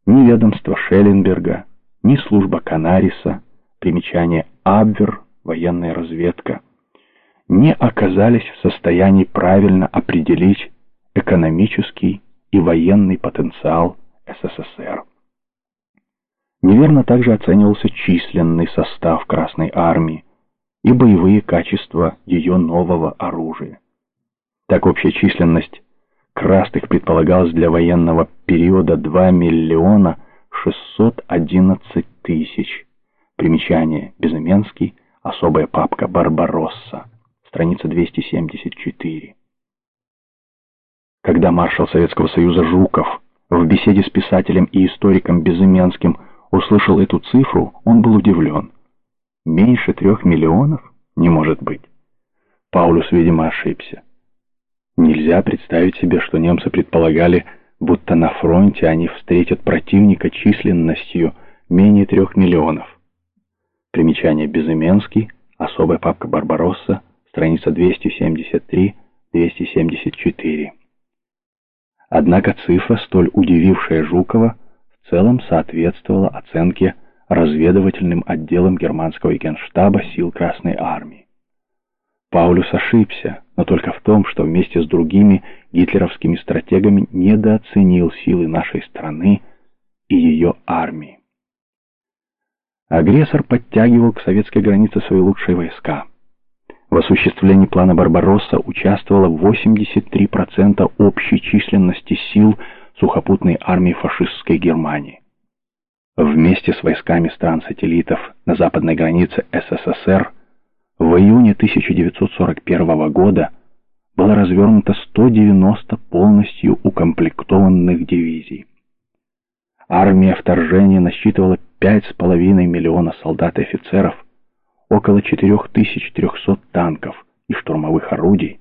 ни ведомство Шелленберга, ни служба Канариса, примечание Абвер, военная разведка, не оказались в состоянии правильно определить экономический и военный потенциал СССР. Неверно также оценивался численный состав Красной Армии и боевые качества ее нового оружия. Так общая численность красных предполагалась для военного периода 2 миллиона 611 тысяч. Примечание Безыменский, особая папка «Барбаросса», страница 274. Когда маршал Советского Союза Жуков в беседе с писателем и историком Безыменским услышал эту цифру, он был удивлен. Меньше 3 миллионов? Не может быть. Паулюс, видимо, ошибся. Нельзя представить себе, что немцы предполагали, будто на фронте они встретят противника численностью менее 3 миллионов. Примечание Безыменский, особая папка «Барбаросса», страница 273-274. Однако цифра, столь удивившая Жукова, в целом соответствовала оценке разведывательным отделом германского генштаба сил Красной Армии. Паулюс ошибся, но только в том, что вместе с другими гитлеровскими стратегами недооценил силы нашей страны и ее армии. Агрессор подтягивал к советской границе свои лучшие войска. В осуществлении плана «Барбаросса» участвовало 83% общей численности сил сухопутной армии фашистской Германии. Вместе с войсками стран-сателлитов на западной границе СССР в июне 1941 года было развернуто 190 полностью укомплектованных дивизий. Армия вторжения насчитывала 5,5 миллиона солдат и офицеров, около 4300 танков и штурмовых орудий,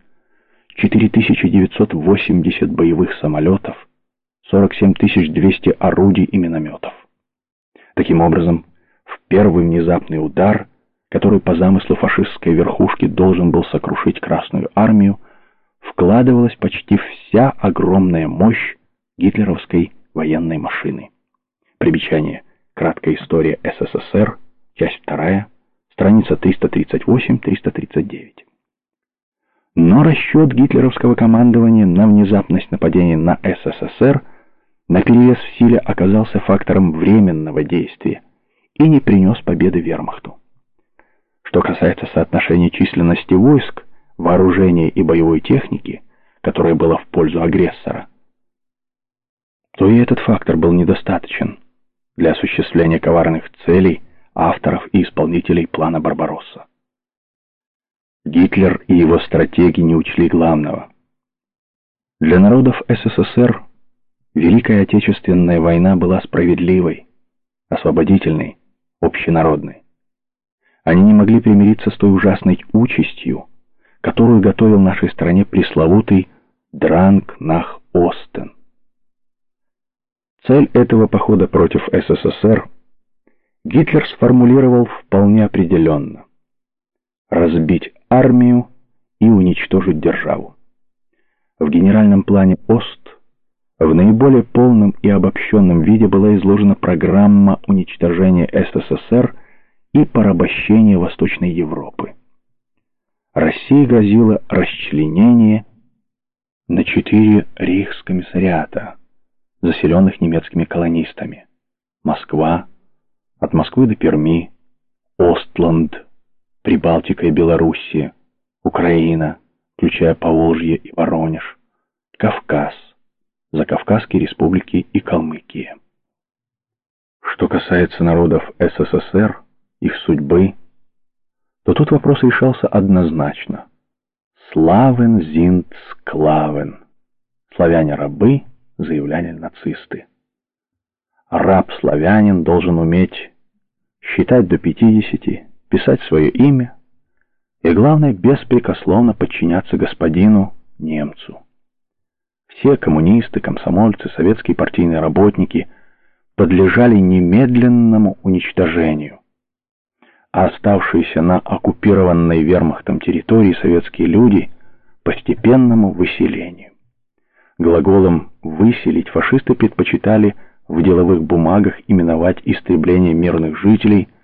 4980 боевых самолетов, 47200 орудий и минометов. Таким образом, в первый внезапный удар, который по замыслу фашистской верхушки должен был сокрушить Красную Армию, вкладывалась почти вся огромная мощь гитлеровской военной машины. Примечание. Краткая история СССР, часть 2, страница 338-339. Но расчет гитлеровского командования на внезапность нападения на СССР наперевес в силе оказался фактором временного действия и не принес победы вермахту. Что касается соотношения численности войск, вооружения и боевой техники, которое было в пользу агрессора, то и этот фактор был недостаточен для осуществления коварных целей авторов и исполнителей плана «Барбаросса». Гитлер и его стратеги не учли главного. Для народов СССР Великая Отечественная война была справедливой, освободительной, общенародной. Они не могли примириться с той ужасной участью, которую готовил нашей стране пресловутый Дранг нах Остен. Цель этого похода против СССР Гитлер сформулировал вполне определенно: разбить армию и уничтожить державу. В генеральном плане Ост в наиболее полном и обобщенном виде была изложена программа уничтожения СССР и порабощения Восточной Европы. России грозило расчленение на 4 рейхскомиссариата, заселенных немецкими колонистами: Москва, от Москвы до Перми, Остланд, Прибалтика и Белоруссия, Украина, включая Поволжье и Воронеж, Кавказ, Закавказские республики и Калмыкия. Что касается народов СССР, их судьбы, то тут вопрос решался однозначно: «Славен зинд склавен», славяне-рабы, заявляли нацисты. Раб-славянин должен уметь считать до 50, писать свое имя и, главное, беспрекословно подчиняться господину немцу. Все коммунисты, комсомольцы, советские партийные работники подлежали немедленному уничтожению, а оставшиеся на оккупированной вермахтом территории советские люди — постепенному выселению. Глаголом «выселить» фашисты предпочитали в деловых бумагах именовать истребление мирных жителей